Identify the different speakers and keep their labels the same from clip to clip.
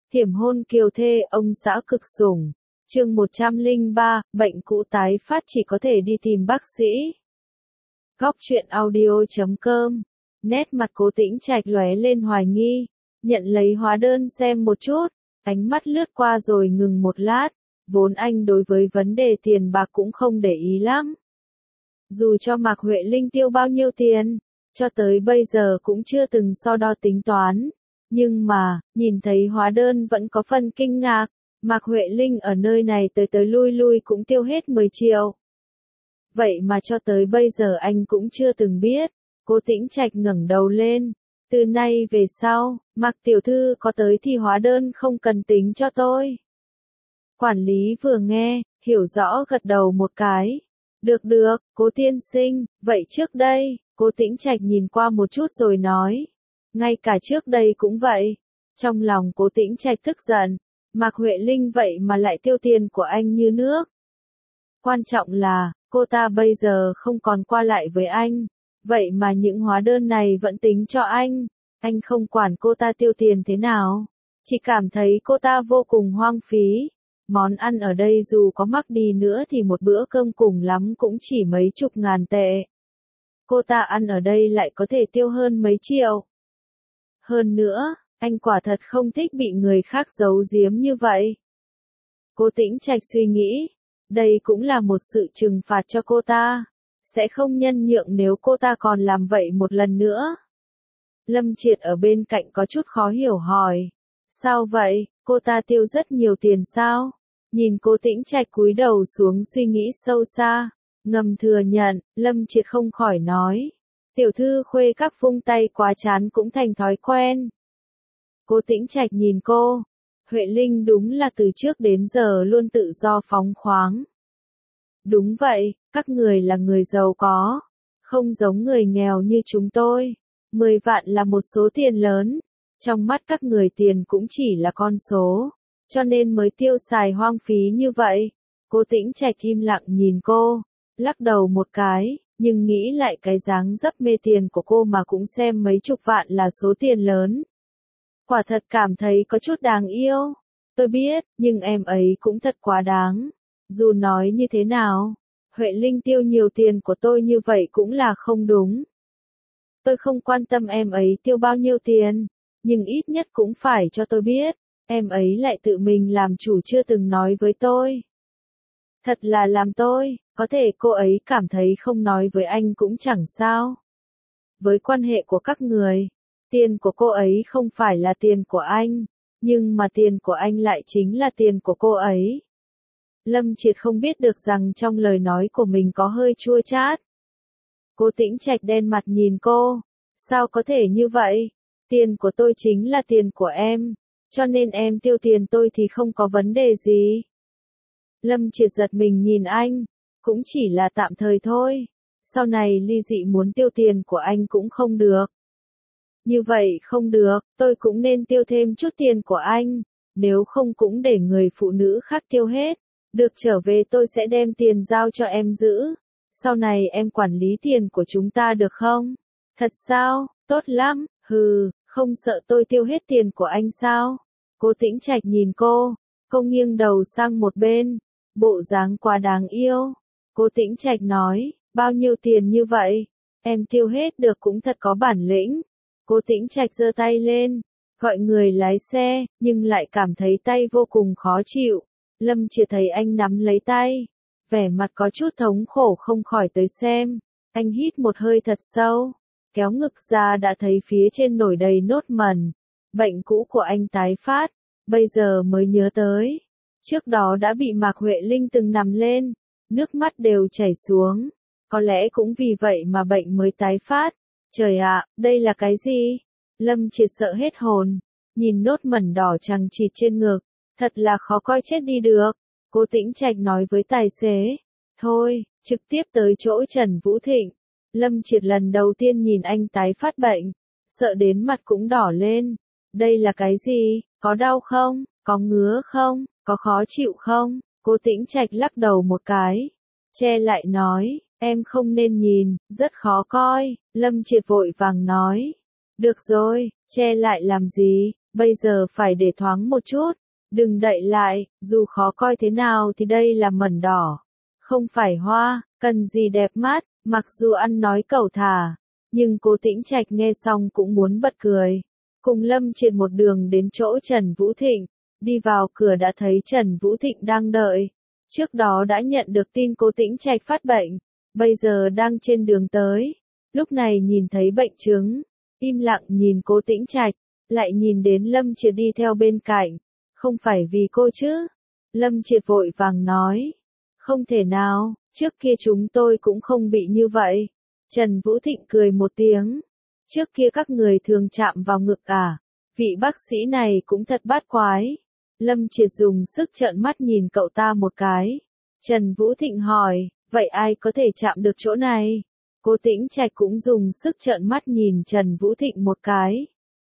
Speaker 1: Thiểm hôn kiều thê ông xã cực sủng. Chương 103, bệnh cũ tái phát chỉ có thể đi tìm bác sĩ. Góc truyện audio.com. Nét mặt Cố Tĩnh Trạch lóe lên hoài nghi, nhận lấy hóa đơn xem một chút, ánh mắt lướt qua rồi ngừng một lát, vốn anh đối với vấn đề tiền bạc cũng không để ý lắm. Dù cho Mạc Huệ Linh tiêu bao nhiêu tiền, cho tới bây giờ cũng chưa từng so đo tính toán. Nhưng mà, nhìn thấy hóa đơn vẫn có phần kinh ngạc, Mạc Huệ Linh ở nơi này tới tới lui lui cũng tiêu hết 10 triệu. Vậy mà cho tới bây giờ anh cũng chưa từng biết. Cố Tĩnh Trạch ngẩng đầu lên. Từ nay về sau, Mạc tiểu thư có tới thì hóa đơn không cần tính cho tôi. Quản lý vừa nghe, hiểu rõ gật đầu một cái. Được được, Cố tiên sinh, vậy trước đây, Cố Tĩnh Trạch nhìn qua một chút rồi nói. Ngay cả trước đây cũng vậy. Trong lòng Cố Tĩnh Trạch tức giận, Mạc Huệ Linh vậy mà lại tiêu tiền của anh như nước. Quan trọng là, cô ta bây giờ không còn qua lại với anh, vậy mà những hóa đơn này vẫn tính cho anh không quản cô ta tiêu tiền thế nào, chỉ cảm thấy cô ta vô cùng hoang phí. Món ăn ở đây dù có mắc đi nữa thì một bữa cơm cùng lắm cũng chỉ mấy chục ngàn tệ. Cô ta ăn ở đây lại có thể tiêu hơn mấy triệu. Hơn nữa, anh quả thật không thích bị người khác giấu giếm như vậy. Cố Tĩnh Trạch suy nghĩ, đây cũng là một sự trừng phạt cho cô ta, sẽ không nhân nhượng nếu cô ta còn làm vậy một lần nữa. Lâm Triệt ở bên cạnh có chút khó hiểu hỏi, sao vậy, cô ta tiêu rất nhiều tiền sao? Nhìn Cố Tĩnh Trạch cúi đầu xuống suy nghĩ sâu xa, ngầm thừa nhận, Lâm Triệt không khỏi nói, tiểu thư khuê các vung tay quá chán cũng thành thói quen. Cố Tĩnh Trạch nhìn cô, Huệ Linh đúng là từ trước đến giờ luôn tự do phóng khoáng. Đúng vậy, các người là người giàu có, không giống người nghèo như chúng tôi. 10 vạn là một số tiền lớn, trong mắt các người tiền cũng chỉ là con số, cho nên mới tiêu xài hoang phí như vậy. Cố Tĩnh Trạch im lặng nhìn cô, lắc đầu một cái, nhưng nghĩ lại cái dáng dấp mê tiền của cô mà cũng xem mấy chục vạn là số tiền lớn. Quả thật cảm thấy có chút đáng yêu. Tôi biết, nhưng em ấy cũng thật quá đáng. Dù nói như thế nào, Huệ Linh tiêu nhiều tiền của tôi như vậy cũng là không đúng. Tôi không quan tâm em ấy tiêu bao nhiêu tiền, nhưng ít nhất cũng phải cho tôi biết, em ấy lại tự mình làm chủ chưa từng nói với tôi. Thật là làm tôi, có thể cô ấy cảm thấy không nói với anh cũng chẳng sao. Với quan hệ của các người, tiền của cô ấy không phải là tiền của anh, nhưng mà tiền của anh lại chính là tiền của cô ấy. Lâm Triệt không biết được rằng trong lời nói của mình có hơi chua chát. Cố Tĩnh Trạch đen mặt nhìn cô, sao có thể như vậy? Tiền của tôi chính là tiền của em, cho nên em tiêu tiền tôi thì không có vấn đề gì. Lâm Triệt giật mình nhìn anh, cũng chỉ là tạm thời thôi, sau này ly dị muốn tiêu tiền của anh cũng không được. Như vậy không được, tôi cũng nên tiêu thêm chút tiền của anh, nếu không cũng để người phụ nữ khác tiêu hết. Được trở về tôi sẽ đem tiền giao cho em giữ. Sau này em quản lý tiền của chúng ta được không? Thật sao? Tốt lắm, không sợ tôi tiêu hết tiền của anh sao? Cố Tĩnh Trạch nhìn cô nghiêng đầu sang một bên, bộ dáng quá đáng yêu. Cố Tĩnh Trạch nói, bao nhiêu tiền như vậy? Em tiêu hết được cũng thật có bản lĩnh. Cố Tĩnh Trạch giơ tay lên, gọi người lái xe, nhưng lại cảm thấy tay vô cùng khó chịu. Lâm Triệt thấy anh nắm lấy tay, vẻ mặt có chút thống khổ không khỏi tới xem. Anh hít một hơi thật sâu, kéo ngực ra đã thấy phía trên nổi đầy nốt mẩn. Bệnh cũ của anh tái phát, bây giờ mới nhớ tới. Trước đó đã bị Mạc Huệ Linh từng nằm lên, nước mắt đều chảy xuống. Có lẽ cũng vì vậy mà bệnh mới tái phát. Trời ạ, đây là cái gì? Lâm Triệt sợ hết hồn, nhìn nốt mẩn đỏ chằng chịt trên ngực. Thật là khó coi chết đi được. Cố Tĩnh Trạch nói với tài xế. Thôi, trực tiếp tới chỗ Trần Vũ Thịnh. Lâm Triệt lần đầu tiên nhìn anh tái phát bệnh, sợ đến mặt cũng đỏ lên. Đây là cái gì? Có đau không? Có ngứa không? Có khó chịu không? Cố Tĩnh Trạch lắc đầu một cái, che lại nói, em không nên nhìn, rất khó coi. Lâm Triệt vội vàng nói. Được rồi, che lại làm gì? bây giờ phải để thoáng một chút, đừng đậy lại, dù khó coi thế nào thì đây là mẩn đỏ, không phải hoa, cần gì đẹp mắt, mặc dù ăn nói cẩu thả, nhưng Cố Tĩnh Trạch nghe xong cũng muốn bật cười. Cùng Lâm Triệt một đường đến chỗ Trần Vũ Thịnh, đi vào cửa đã thấy Trần Vũ Thịnh đang đợi. Trước đó đã nhận được tin Cố Tĩnh Trạch phát bệnh, bây giờ đang trên đường tới. Lúc này nhìn thấy bệnh chứng, im lặng nhìn Cố Tĩnh Trạch, lại nhìn đến Lâm Triệt đi theo bên cạnh. Không phải vì cô chứ? Lâm Triệt vội vàng nói. Không thể nào, trước kia chúng tôi cũng không bị như vậy. Trần Vũ Thịnh cười một tiếng. Trước kia các người thường chạm vào ngực à? Vị bác sĩ này cũng thật bát quái. Lâm Triệt dùng sức trợn mắt nhìn cậu ta một cái. Trần Vũ Thịnh hỏi, vậy ai có thể chạm được chỗ này? Cố Tĩnh Trạch cũng dùng sức trợn mắt nhìn Trần Vũ Thịnh một cái.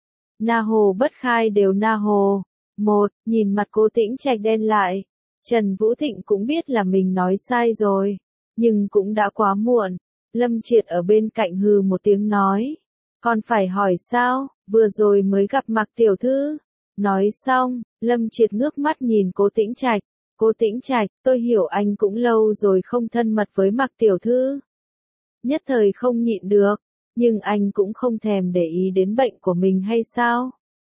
Speaker 1: Na hồ bất khai đều na hồ. Một, nhìn mặt Cố Tĩnh Trạch đen lại. Trần Vũ Thịnh cũng biết là mình nói sai rồi. Nhưng cũng đã quá muộn. Lâm Triệt ở bên cạnh hừ một tiếng nói. Còn phải hỏi sao, vừa rồi mới gặp Mạc tiểu thư. Nói xong, Lâm Triệt ngước mắt nhìn Cố Tĩnh Trạch. Cố Tĩnh Trạch, tôi hiểu anh cũng lâu rồi không thân mật với Mạc tiểu thư. Nhất thời không nhịn được, nhưng anh cũng không thèm để ý đến bệnh của mình hay sao?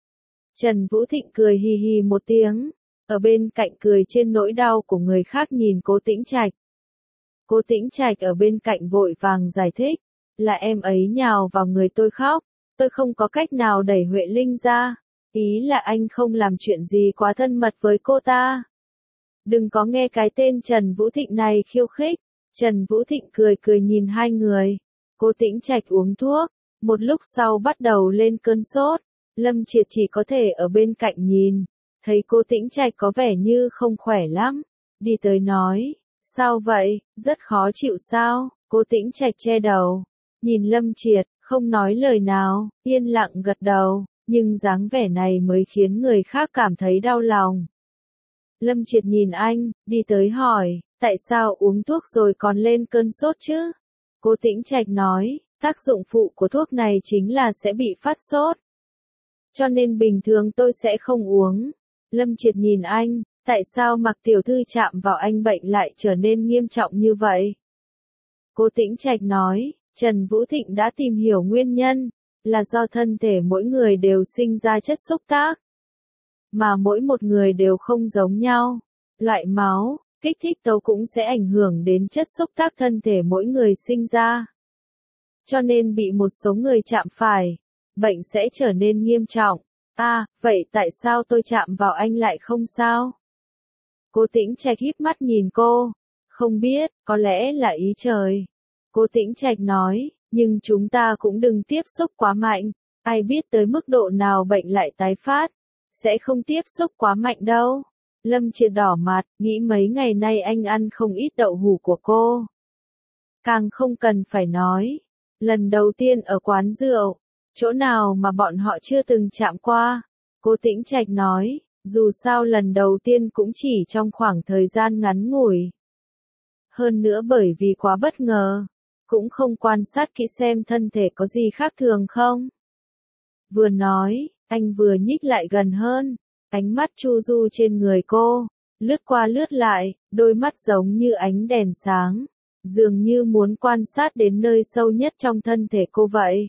Speaker 1: Trần Vũ Thịnh cười hì hì một tiếng, ở bên cạnh cười trên nỗi đau của người khác nhìn Cố Tĩnh Trạch. Cố Tĩnh Trạch ở bên cạnh vội vàng giải thích, là em ấy nhào vào người tôi khóc, tôi không có cách nào đẩy Huệ Linh ra, ý là anh không làm chuyện gì quá thân mật với cô ta. Đừng có nghe cái tên Trần Vũ Thịnh này khiêu khích. Trần Vũ Thịnh cười cười nhìn hai người. Cố Tĩnh Trạch uống thuốc, một lúc sau bắt đầu lên cơn sốt. Lâm Triệt chỉ có thể ở bên cạnh nhìn, thấy Cố Tĩnh Trạch có vẻ như không khỏe lắm, đi tới nói, sao vậy, rất khó chịu sao? Cố Tĩnh Trạch che đầu, nhìn Lâm Triệt, không nói lời nào, yên lặng gật đầu, nhưng dáng vẻ này mới khiến người khác cảm thấy đau lòng. Lâm Triệt nhìn anh, đi tới hỏi, tại sao uống thuốc rồi còn lên cơn sốt chứ? Cố Tĩnh Trạch nói, tác dụng phụ của thuốc này chính là sẽ bị phát sốt. Cho nên bình thường tôi sẽ không uống. Lâm Triệt nhìn anh, tại sao Mạc tiểu thư chạm vào anh bệnh lại trở nên nghiêm trọng như vậy? Cố Tĩnh Trạch nói, Trần Vũ Thịnh đã tìm hiểu nguyên nhân, là do thân thể mỗi người đều sinh ra chất xúc tác. Mà mỗi một người đều không giống nhau. Loại máu, kích thích tố cũng sẽ ảnh hưởng đến chất xúc tác thân thể mỗi người sinh ra. Cho nên bị một số người chạm phải, bệnh sẽ trở nên nghiêm trọng. À, vậy tại sao tôi chạm vào anh lại không sao? Cố Tĩnh Trạch híp mắt nhìn cô. Không biết, có lẽ là ý trời. Cố Tĩnh Trạch nói, nhưng chúng ta cũng đừng tiếp xúc quá mạnh. Ai biết tới mức độ nào bệnh lại tái phát. Sẽ không tiếp xúc quá mạnh đâu. Lâm Triệt đỏ mặt, nghĩ mấy ngày nay anh ăn không ít đậu hũ của cô. Càng không cần phải nói. Lần đầu tiên ở quán rượu, chỗ nào mà bọn họ chưa từng chạm qua. Cố Tĩnh Trạch nói, dù sao lần đầu tiên cũng chỉ trong khoảng thời gian ngắn ngủi. Hơn nữa bởi vì quá bất ngờ, cũng không quan sát kỹ xem thân thể có gì khác thường không. Vừa nói, anh vừa nhích lại gần hơn, ánh mắt chu du trên người cô, lướt qua lướt lại, đôi mắt giống như ánh đèn sáng, dường như muốn quan sát đến nơi sâu nhất trong thân thể cô vậy.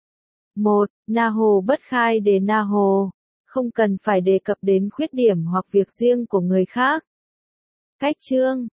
Speaker 1: Một, na hồ bất khai để na hồ, không cần phải đề cập đến khuyết điểm hoặc việc riêng của người khác. Cách chương